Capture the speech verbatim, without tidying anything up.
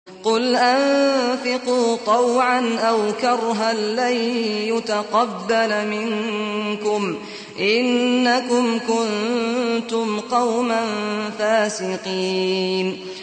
قُلْ أَنفِقُوا طَوْعًا أَوْ كَرْهًا لَّن يُتَقَبَّلَ مِنكُمْ إِنَّكُمْ كُنتُمْ قَوْمًا فَاسِقِينَ